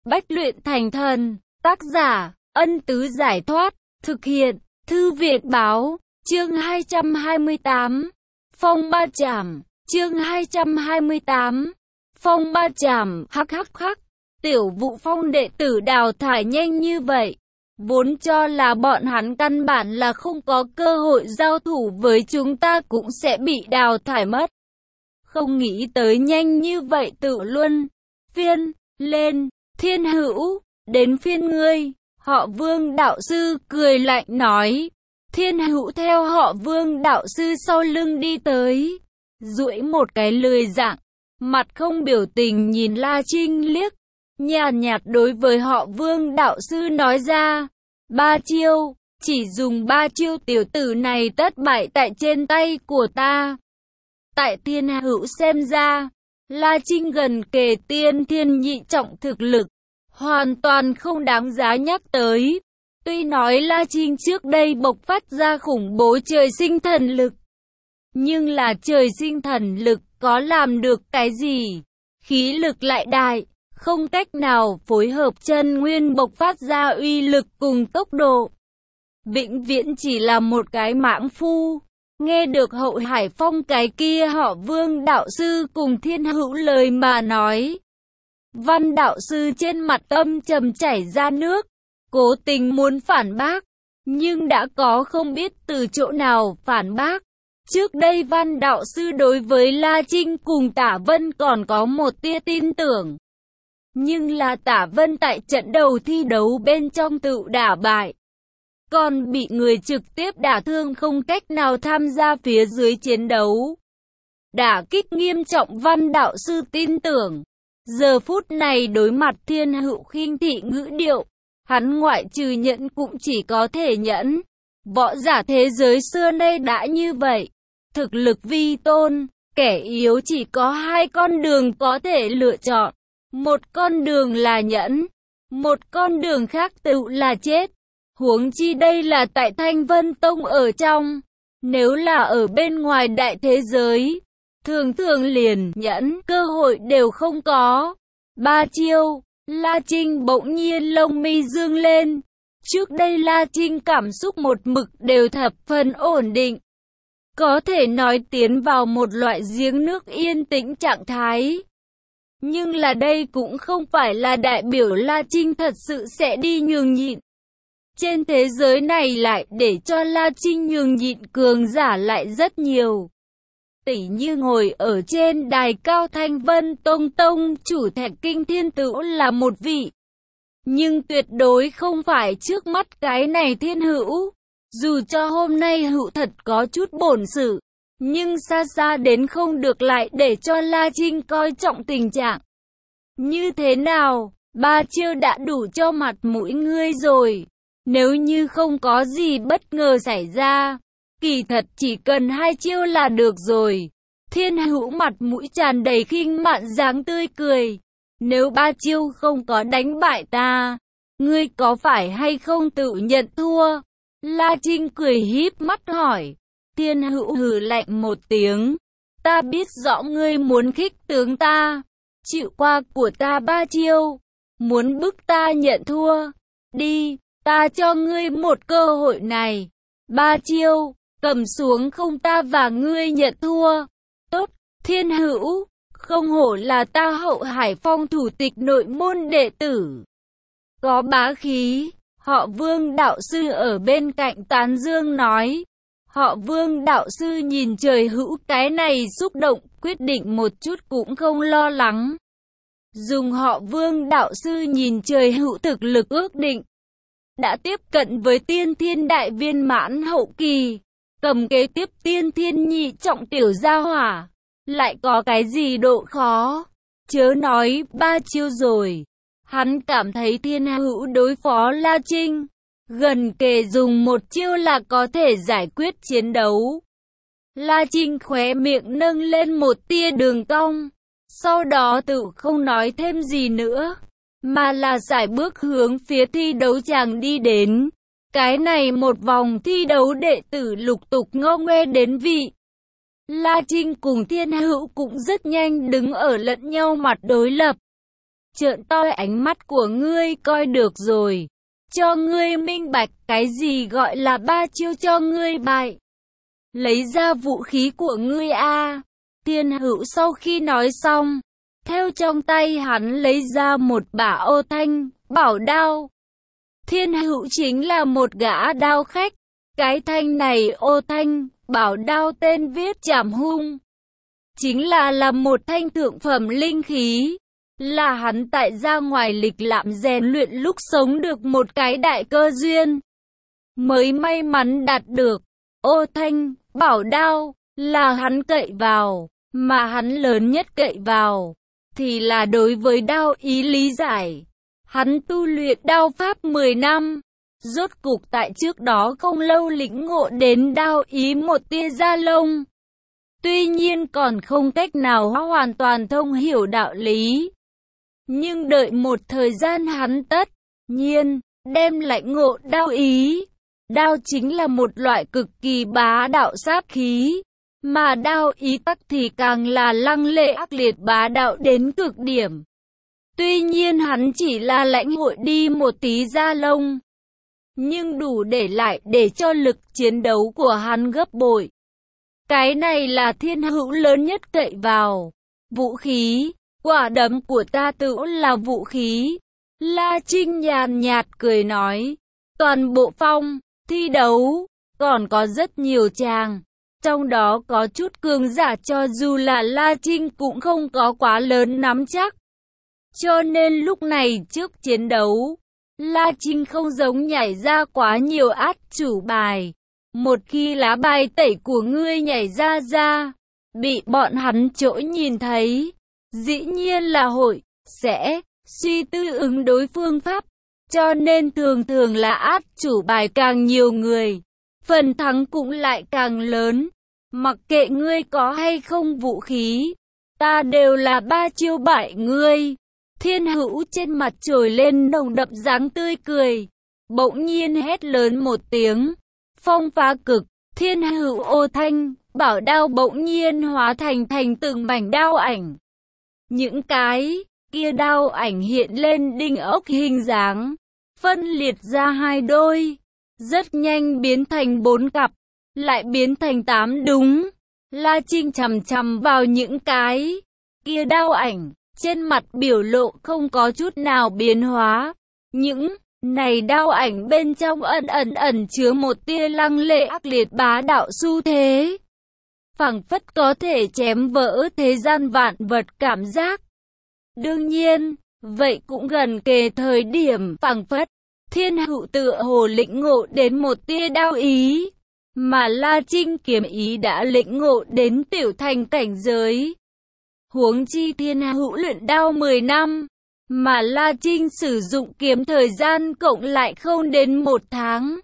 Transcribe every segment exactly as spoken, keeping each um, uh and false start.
Bách luyện thành thần. Tác giả, Ân Tứ Giải Thoát. Thực hiện, Thư viện Báo. Chương hai trăm hai mươi tám. Phong Ba Chảm. Chương hai trăm hai mươi tám. Phong Ba Chảm. Hắc hắc hắc. Tiểu Vũ Phong đệ tử đào thải nhanh như vậy. Vốn cho là bọn hắn căn bản là không có cơ hội giao thủ với chúng ta, cũng sẽ bị đào thải mất. Không nghĩ tới nhanh như vậy tự luân phiên lên. Thiên Hữu, đến phiên ngươi. Họ Vương đạo sư cười lạnh nói. Thiên Hữu theo họ Vương đạo sư sau lưng đi tới, duỗi một cái lười dạng, mặt không biểu tình nhìn La Trinh liếc, nhàn nhạt đối với họ Vương đạo sư nói ra. Ba chiêu, chỉ dùng ba chiêu tiểu tử này tất bại tại trên tay của ta. Tại Thiên Hữu xem ra, La Trinh gần kề tiên thiên nhị trọng thực lực, hoàn toàn không đáng giá nhắc tới. Tuy nói La Trinh trước đây bộc phát ra khủng bố trời sinh thần lực, nhưng là trời sinh thần lực có làm được cái gì? Khí lực lại đại, không cách nào phối hợp chân nguyên bộc phát ra uy lực cùng tốc độ. Vĩnh viễn chỉ là một cái mãng phu. Nghe được Hậu Hải Phong cái kia họ Vương đạo sư cùng Thiên Hữu lời mà nói, Văn đạo sư trên mặt âm trầm chảy ra nước, cố tình muốn phản bác, nhưng đã có không biết từ chỗ nào phản bác. Trước đây Văn đạo sư đối với La Trinh cùng Tả Vân còn có một tia tin tưởng, nhưng là Tả Vân tại trận đầu thi đấu bên trong tự đả bại, còn bị người trực tiếp đả thương, không cách nào tham gia phía dưới chiến đấu. Đả kích nghiêm trọng Văn đạo sư tin tưởng. Giờ phút này đối mặt Thiên Hữu khinh thị ngữ điệu, hắn ngoại trừ nhẫn cũng chỉ có thể nhẫn. Võ giả thế giới xưa nay đã như vậy. Thực lực vi tôn, kẻ yếu chỉ có hai con đường có thể lựa chọn. Một con đường là nhẫn, một con đường khác tự là chết. Huống chi đây là tại Thanh Vân Tông ở trong. Nếu là ở bên ngoài đại thế giới, thường thường liền nhẫn cơ hội đều không có. Ba chiêu, La Trinh bỗng nhiên lông mi dương lên. Trước đây La Trinh cảm xúc một mực đều thập phần ổn định, có thể nói tiến vào một loại giếng nước yên tĩnh trạng thái. Nhưng là đây cũng không phải là đại biểu La Trinh thật sự sẽ đi nhường nhịn. Trên thế giới này lại để cho La Trinh nhường nhịn cường giả lại rất nhiều. Tỷ như ngồi ở trên đài cao Thanh Vân Tông Tông chủ Thạch Kinh Thiên Tửu là một vị, nhưng tuyệt đối không phải trước mắt cái này Thiên Hữu. Dù cho hôm nay Hữu thật có chút bổn sự, nhưng xa xa đến không được lại để cho La Trinh coi trọng tình trạng. Như thế nào, ba chiêu đã đủ cho mặt mũi ngươi rồi. Nếu như không có gì bất ngờ xảy ra, kỳ thật chỉ cần hai chiêu là được rồi. Thiên Hữu mặt mũi tràn đầy khinh mạn dáng tươi cười. Nếu ba chiêu không có đánh bại ta, ngươi có phải hay không tự nhận thua? La Trinh cười híp mắt hỏi. Thiên Hữu hừ lạnh một tiếng. Ta biết rõ ngươi muốn khích tướng ta, chịu qua của ta ba chiêu, muốn bức ta nhận thua. Đi, ta cho ngươi một cơ hội này. Ba chiêu, cầm xuống không ta và ngươi nhận thua. Tốt, Thiên Hữu, không hổ là ta Hậu Hải Phong thủ tịch nội môn đệ tử. Có bá khí, họ Vương đạo sư ở bên cạnh tán dương nói. Họ Vương đạo sư nhìn trời Hữu cái này xúc động, quyết định một chút cũng không lo lắng. Dùng họ Vương đạo sư nhìn trời Hữu thực lực ước định đã tiếp cận với tiên thiên đại viên mãn hậu kỳ, cầm kế tiếp tiên thiên nhị trọng tiểu gia hỏa, lại có cái gì độ khó? Chớ nói ba chiêu rồi, hắn cảm thấy Thiên Hữu đối phó La Trinh, gần kề dùng một chiêu là có thể giải quyết chiến đấu. La Trinh khóe miệng nâng lên một tia đường cong, sau đó tự không nói thêm gì nữa, mà là sải bước hướng phía thi đấu tràng đi đến. Cái này một vòng thi đấu đệ tử lục tục ngô nghê đến vị. La Trinh cùng Thiên Hữu cũng rất nhanh đứng ở lẫn nhau mặt đối lập. trợn to ánh mắt của ngươi coi được rồi. Cho ngươi minh bạch cái gì gọi là ba chiêu cho ngươi bại. Lấy ra vũ khí của ngươi a. Thiên Hữu sau khi nói xong, theo trong tay hắn lấy ra một bả ô thanh, bảo đao. Thiên Hữu chính là một gã đao khách. Cái thanh này ô thanh, bảo đao tên viết Trảm Hung. Chính là là một thanh thượng phẩm linh khí. Là hắn tại ra ngoài lịch lãm rèn luyện lúc sống được một cái đại cơ duyên. Mới may mắn đạt được. Ô thanh, bảo đao, là hắn cậy vào. Mà hắn lớn nhất cậy vào, thì là đối với đao ý lý giải. Hắn tu luyện đao pháp mười năm. Rốt cục tại trước đó không lâu lĩnh ngộ đến đao ý một tia da lông. Tuy nhiên còn không cách nào hoàn toàn thông hiểu đạo lý. Nhưng đợi một thời gian hắn tất nhiên đem lãnh ngộ đao ý. Đao chính là một loại cực kỳ bá đạo sát khí. Mà đao ý tắc thì càng là lăng lệ ác liệt bá đạo đến cực điểm. Tuy nhiên hắn chỉ là lãnh hội đi một tí da lông. Nhưng đủ để lại để cho lực chiến đấu của hắn gấp bội. Cái này là Thiên Hữu lớn nhất cậy vào. Vũ khí, quả đấm của ta tự là vũ khí. La Trinh nhàn nhạt cười nói. Toàn bộ phong, thi đấu, còn có rất nhiều chàng. Trong đó có chút cường giả cho dù là La Trinh cũng không có quá lớn nắm chắc. Cho nên lúc này trước chiến đấu, La Trinh không giống nhảy ra quá nhiều át chủ bài. Một khi lá bài tẩy của ngươi nhảy ra ra, bị bọn hắn trỗi nhìn thấy, dĩ nhiên là hội, sẽ, suy tư ứng đối phương pháp. Cho nên thường thường là át chủ bài càng nhiều người, phần thắng cũng lại càng lớn. Mặc kệ ngươi có hay không vũ khí, ta đều là ba chiêu bại ngươi. Thiên Hữu trên mặt trồi lên nồng đậm dáng tươi cười. Bỗng nhiên hét lớn một tiếng. Phong phá cực, Thiên Hữu ô thanh, bảo đao bỗng nhiên hóa thành thành từng mảnh đao ảnh. Những cái kia đao ảnh hiện lên đinh ốc hình dáng, phân liệt ra hai đôi, rất nhanh biến thành bốn cặp, lại biến thành tám đúng. La Trinh chằm chằm vào những cái kia đao ảnh, trên mặt biểu lộ không có chút nào biến hóa. Những này đao ảnh bên trong ẩn ẩn ẩn chứa một tia lăng lệ ác liệt bá đạo xu thế, phảng phất có thể chém vỡ thế gian vạn vật cảm giác. Đương nhiên, vậy cũng gần kề thời điểm phảng phất Thiên Hữu tựa hồ lĩnh ngộ đến một tia đao ý, mà La Trinh kiếm ý đã lĩnh ngộ đến tiểu thành cảnh giới. Huống chi Thiên Hữu luyện đao mười năm, mà La Trinh sử dụng kiếm thời gian cộng lại không đến một tháng.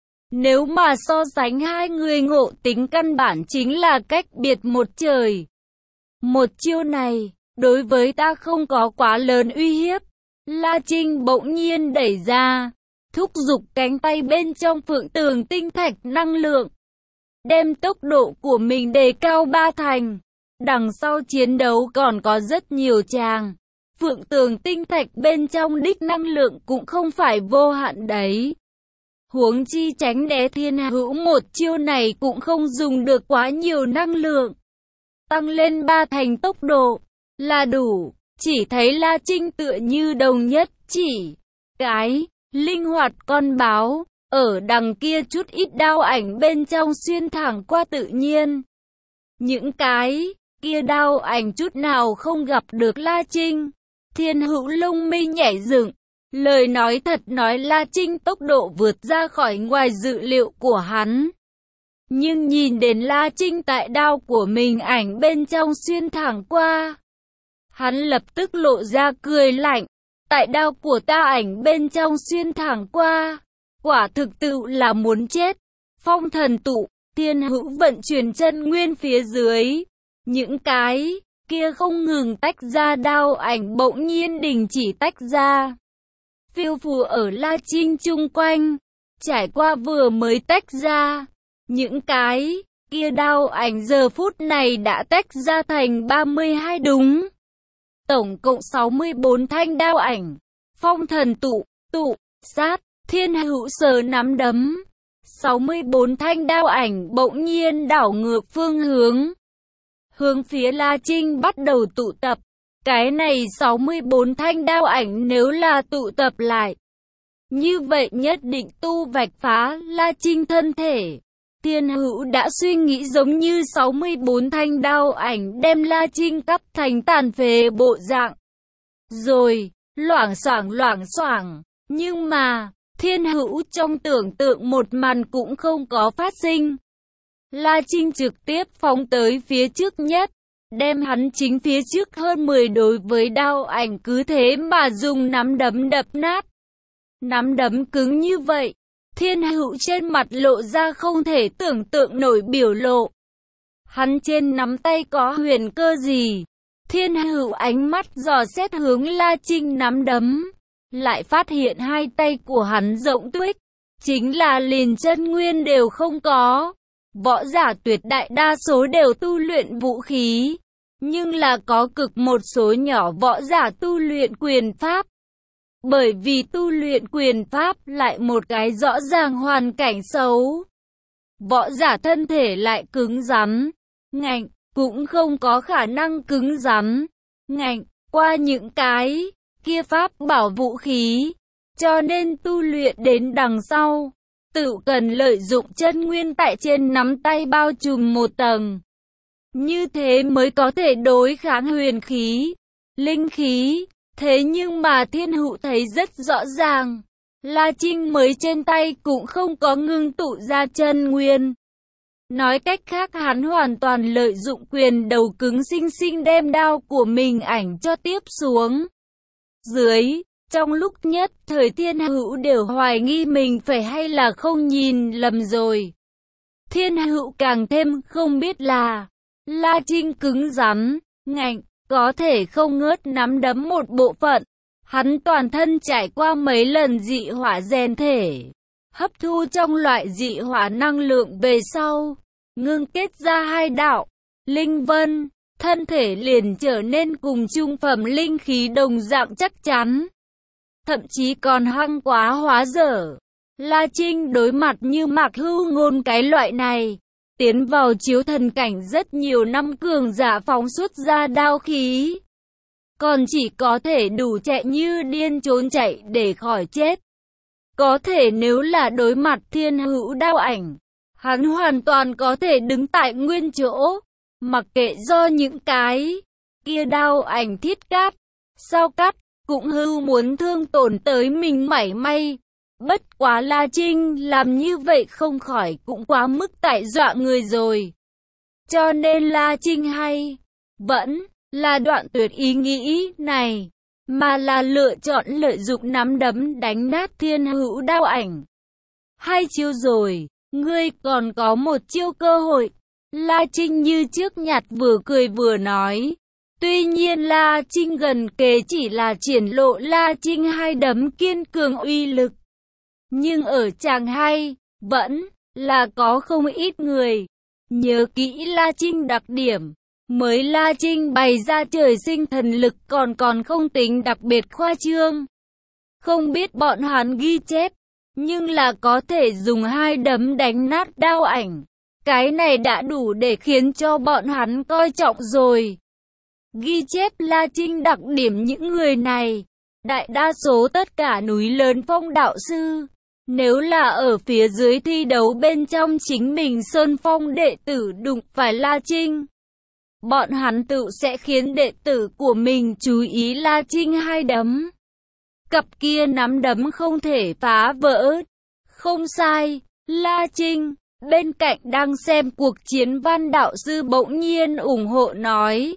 Nếu mà so sánh hai người ngộ tính căn bản chính là cách biệt một trời. Một chiêu này, đối với ta không có quá lớn uy hiếp. La Trinh bỗng nhiên đẩy ra, thúc giục cánh tay bên trong Phượng Tường Tinh Thạch năng lượng, đem tốc độ của mình đề cao ba thành. Đằng sau chiến đấu còn có rất nhiều tràng. Phượng Tường Tinh Thạch bên trong đích năng lượng cũng không phải vô hạn đấy. Huống chi tránh né Thiên Hữu một chiêu này cũng không dùng được quá nhiều năng lượng. Tăng lên ba thành tốc độ là đủ. Chỉ thấy La Trinh tựa như đồng nhất chỉ cái linh hoạt con báo, ở đằng kia chút ít đao ảnh bên trong xuyên thẳng qua tự nhiên. Những cái kia đao ảnh chút nào không gặp được La Trinh. Thiên Hữu lông mi nhảy dựng, lời nói thật nói La Trinh tốc độ vượt ra khỏi ngoài dự liệu của hắn. Nhưng nhìn đến La Trinh tại đao của mình ảnh bên trong xuyên thẳng qua, hắn lập tức lộ ra cười lạnh. Tại đao của ta ảnh bên trong xuyên thẳng qua, quả thực tự là muốn chết. Phong thần tụ, Thiên Hữu vận chuyển chân nguyên phía dưới, những cái kia không ngừng tách ra đao ảnh bỗng nhiên đình chỉ tách ra, phiêu phù ở La Trinh chung quanh. Trải qua vừa mới tách ra, những cái kia đao ảnh giờ phút này đã tách ra thành ba mươi hai đúng. tổng cộng sáu mươi bốn thanh đao ảnh. Phong thần tụ, tụ, sát, Thiên Hữu sờ nắm đấm. sáu mươi bốn thanh đao ảnh bỗng nhiên đảo ngược phương hướng. Hướng phía La Trinh bắt đầu tụ tập. Cái này sáu mươi bốn thanh đao ảnh nếu là tụ tập lại, như vậy nhất định tu vạch phá La Trinh thân thể. Thiên Hữu đã suy nghĩ giống như sáu mươi bốn thanh đao ảnh đem La Trinh cắt thành tàn phế bộ dạng. Rồi, loảng xoảng loảng xoảng. Nhưng mà, Thiên Hữu trong tưởng tượng một màn cũng không có phát sinh. La Trinh trực tiếp phóng tới phía trước nhất, đem hắn chính phía trước hơn mười đối với đao ảnh cứ thế mà dùng nắm đấm đập nát. Nắm đấm cứng như vậy, Thiên Hữu trên mặt lộ ra không thể tưởng tượng nổi biểu lộ. Hắn trên nắm tay có huyền cơ gì? Thiên Hữu ánh mắt dò xét hướng La Trinh nắm đấm, lại phát hiện hai tay của hắn rộng tuếch, chính là liền chân nguyên đều không có. Võ giả tuyệt đại đa số đều tu luyện vũ khí, nhưng là có cực một số nhỏ võ giả tu luyện quyền pháp. Bởi vì tu luyện quyền pháp lại một cái rõ ràng hoàn cảnh xấu. Võ giả thân thể lại cứng rắn, ngạnh, cũng không có khả năng cứng rắn, ngạnh, qua những cái kia pháp bảo vũ khí. Cho nên tu luyện đến đằng sau, tự cần lợi dụng chân nguyên tại trên nắm tay bao trùm một tầng. Như thế mới có thể đối kháng huyền khí, linh khí. Thế nhưng mà Thiên Hữu thấy rất rõ ràng, La Trinh mới trên tay cũng không có ngưng tụ ra chân nguyên. Nói cách khác hắn hoàn toàn lợi dụng quyền đầu cứng sinh sinh đem đao của mình ảnh cho tiếp xuống dưới. Trong lúc nhất thời Thiên Hữu đều hoài nghi mình phải hay là không nhìn lầm rồi. Thiên Hữu càng thêm không biết là La Trinh cứng rắn, ngạnh, có thể không ngớt nắm đấm một bộ phận. Hắn toàn thân trải qua mấy lần dị hỏa rèn thể, hấp thu trong loại dị hỏa năng lượng về sau, ngưng kết ra hai đạo linh vân, thân thể liền trở nên cùng trung phẩm linh khí đồng dạng chắc chắn, thậm chí còn hăng quá hóa dở. La Trinh đối mặt như Mạc Hưu Ngôn cái loại này, tiến vào chiếu thần cảnh rất nhiều năm cường giả phóng xuất ra đao khí, còn chỉ có thể đủ chạy như điên trốn chạy để khỏi chết. Có thể nếu là đối mặt Thiên Hữu đao ảnh, hắn hoàn toàn có thể đứng tại nguyên chỗ, mặc kệ do những cái kia đao ảnh thiết cát, sao cắt, cũng hưu muốn thương tổn tới mình mảy may. Bất quá La Trinh làm như vậy không khỏi cũng quá mức tại dọa người rồi. Cho nên La Trinh hay vẫn là đoạn tuyệt ý nghĩ này, mà là lựa chọn lợi dụng nắm đấm đánh nát Thiên Hữu đao ảnh. Hai chiêu rồi, ngươi còn có một chiêu cơ hội. La Trinh như trước nhạt vừa cười vừa nói. Tuy nhiên La Trinh gần kề chỉ là triển lộ La Trinh hai đấm kiên cường uy lực. Nhưng ở chàng hay, vẫn là có không ít người nhớ kỹ La Trinh đặc điểm. Mới La Trinh bày ra trời sinh thần lực còn còn không tính đặc biệt khoa trương. Không biết bọn hắn ghi chép, nhưng là có thể dùng hai đấm đánh nát đao ảnh. Cái này đã đủ để khiến cho bọn hắn coi trọng rồi. Ghi chép La Trinh đặc điểm những người này, đại đa số tất cả núi lớn phong đạo sư. Nếu là ở phía dưới thi đấu bên trong chính mình Sơn Phong đệ tử đụng phải La Trinh, bọn hắn tự sẽ khiến đệ tử của mình chú ý La Trinh hai đấm. Cặp kia nắm đấm không thể phá vỡ. Không sai, La Trinh. Bên cạnh đang xem cuộc chiến Văn đạo sư bỗng nhiên ủng hộ nói.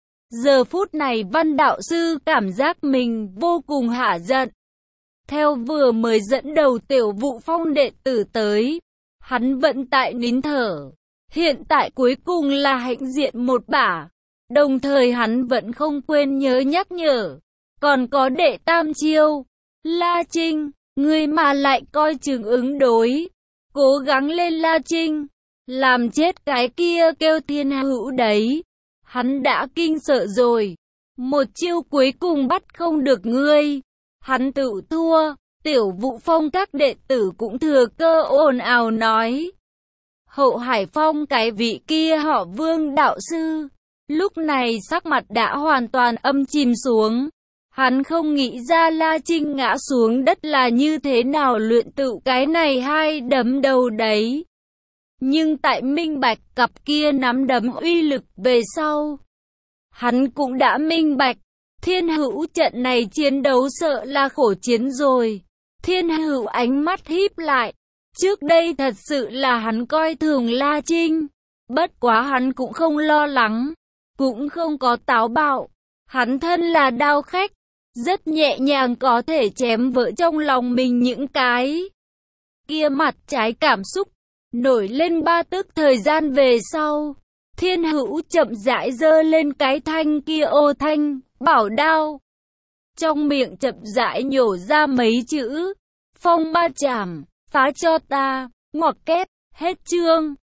Giờ phút này Văn đạo sư cảm giác mình vô cùng hả giận. Theo vừa mới dẫn đầu tiểu vụ phong đệ tử tới, hắn vẫn tại nín thở. Hiện tại cuối cùng là hãnh diện một bả. Đồng thời hắn vẫn không quên nhớ nhắc nhở. Còn có đệ tam chiêu. La Trinh, người mà lại coi chừng ứng đối. Cố gắng lên La Trinh. Làm chết cái kia kêu Thiên Hữu đấy. Hắn đã kinh sợ rồi. Một chiêu cuối cùng bắt không được ngươi. Hắn tự thua. Tiểu Vũ Phong các đệ tử cũng thừa cơ ồn ào nói. Hậu Hải Phong cái vị kia họ Vương đạo sư. Lúc này sắc mặt đã hoàn toàn âm chìm xuống. Hắn không nghĩ ra La Trinh ngã xuống đất là như thế nào luyện tự cái này hai đấm đầu đấy. Nhưng tại minh bạch cặp kia nắm đấm uy lực về sau. Hắn cũng đã minh bạch. Thiên Hữu trận này chiến đấu sợ là khổ chiến rồi. Thiên Hữu ánh mắt híp lại. Trước đây thật sự là hắn coi thường La Trinh. Bất quá hắn cũng không lo lắng. Cũng không có táo bạo. Hắn thân là đao khách. Rất nhẹ nhàng có thể chém vỡ trong lòng mình những cái kia mặt trái cảm xúc. Nổi lên ba tức thời gian về sau. Thiên Hữu chậm rãi giơ lên cái thanh kia ô thanh, bảo đao. Trong miệng chậm rãi nhổ ra mấy chữ. Phong ba chảm, phá cho ta, ngoặc kép, hết chương.